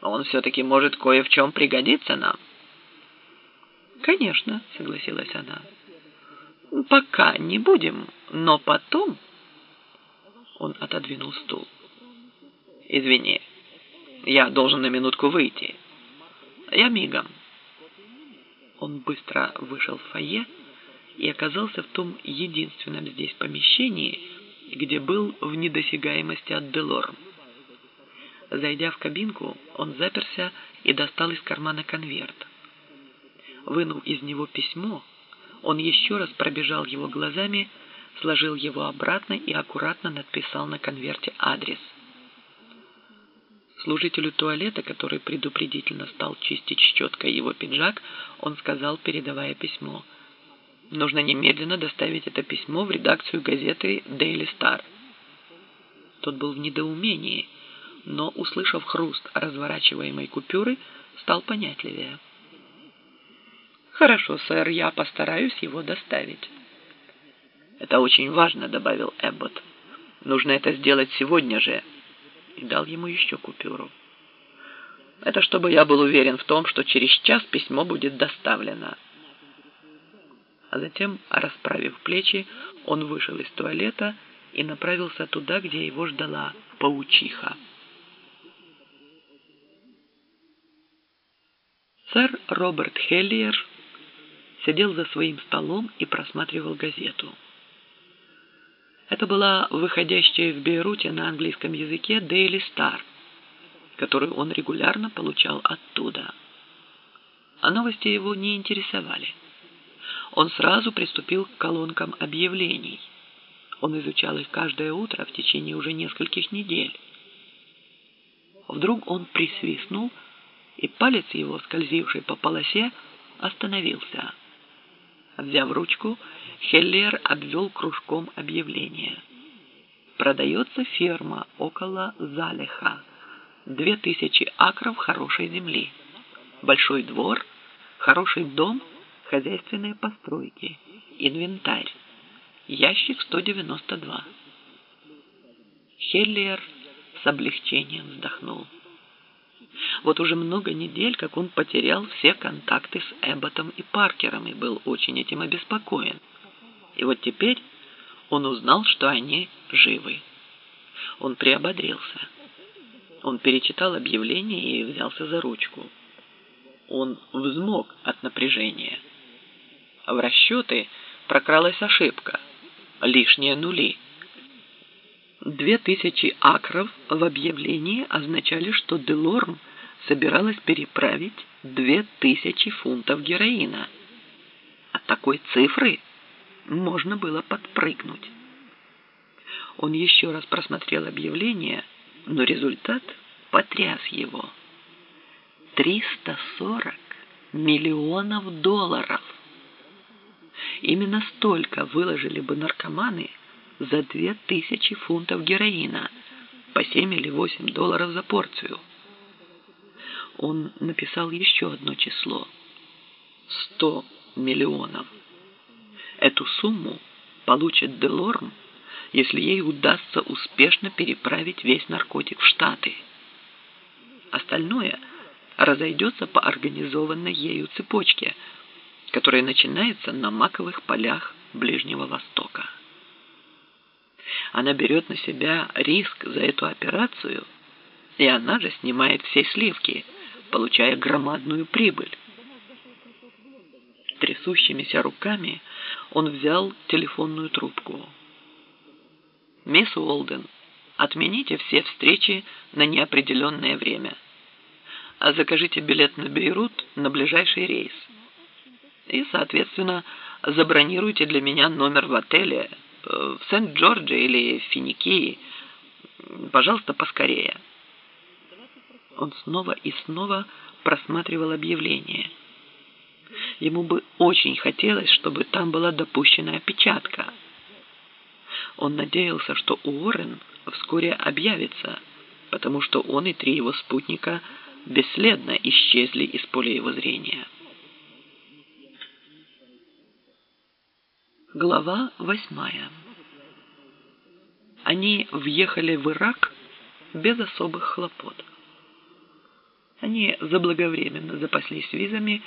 Он все-таки может кое в чем пригодиться нам. Конечно, согласилась она. Пока не будем, но потом... Он отодвинул стул. Извини, я должен на минутку выйти. Я мигом. Он быстро вышел в фойе и оказался в том единственном здесь помещении, где был в недосягаемости от Делорм. Зайдя в кабинку, он заперся и достал из кармана конверт. Вынув из него письмо, он еще раз пробежал его глазами, сложил его обратно и аккуратно написал на конверте адрес. Служителю туалета, который предупредительно стал чистить щеткой его пиджак, он сказал, передавая письмо: «Нужно немедленно доставить это письмо в редакцию газеты Daily Star». Тот был в недоумении, но, услышав хруст разворачиваемой купюры, стал понятливее. «Хорошо, сэр, я постараюсь его доставить». «Это очень важно», — добавил Эббот. «Нужно это сделать сегодня же». И дал ему еще купюру. «Это чтобы я был уверен в том, что через час письмо будет доставлено». А затем, расправив плечи, он вышел из туалета и направился туда, где его ждала паучиха. Сэр Роберт Хеллиер сидел за своим столом и просматривал газету. Это была выходящая в Бейруте на английском языке Daily Star, которую он регулярно получал оттуда. А новости его не интересовали. Он сразу приступил к колонкам объявлений. Он изучал их каждое утро в течение уже нескольких недель. Вдруг он присвистнул, и палец его, скользивший по полосе, остановился. Взяв ручку, Хеллиер обвел кружком объявление. Продается ферма около Залеха. 2000 акров хорошей земли. Большой двор, хороший дом, хозяйственные постройки, инвентарь. Ящик 192. Хеллиер с облегчением вздохнул. Вот уже много недель, как он потерял все контакты с Эбботом и Паркером и был очень этим обеспокоен. И вот теперь он узнал, что они живы. Он приободрился. Он перечитал объявление и взялся за ручку. Он взмок от напряжения. В расчеты прокралась ошибка. Лишние нули. 2000 акров в объявлении означали, что Делорм собиралась переправить 2000 фунтов героина. От такой цифры можно было подпрыгнуть. Он еще раз просмотрел объявление, но результат потряс его. 340 миллионов долларов. Именно столько выложили бы наркоманы за 2000 фунтов героина, по 7 или 8 долларов за порцию. Он написал еще одно число. 100 миллионов. Эту сумму получит Делорм, если ей удастся успешно переправить весь наркотик в Штаты. Остальное разойдется по организованной ею цепочке, которая начинается на маковых полях Ближнего Востока. Она берет на себя риск за эту операцию, и она же снимает все сливки, получая громадную прибыль. Трясущимися руками он взял телефонную трубку. «Мисс Уолден, отмените все встречи на неопределенное время. А закажите билет на Бейрут на ближайший рейс. И, соответственно, забронируйте для меня номер в отеле в Сент-Джордже или в Финикии. Пожалуйста, поскорее». Он снова и снова просматривал объявление. Ему бы очень хотелось, чтобы там была допущена опечатка. Он надеялся, что Уоррен вскоре объявится, потому что он и 3 его спутника бесследно исчезли из поля его зрения. Глава 8. Они въехали в Ирак без особых хлопот. Они заблаговременно запаслись визами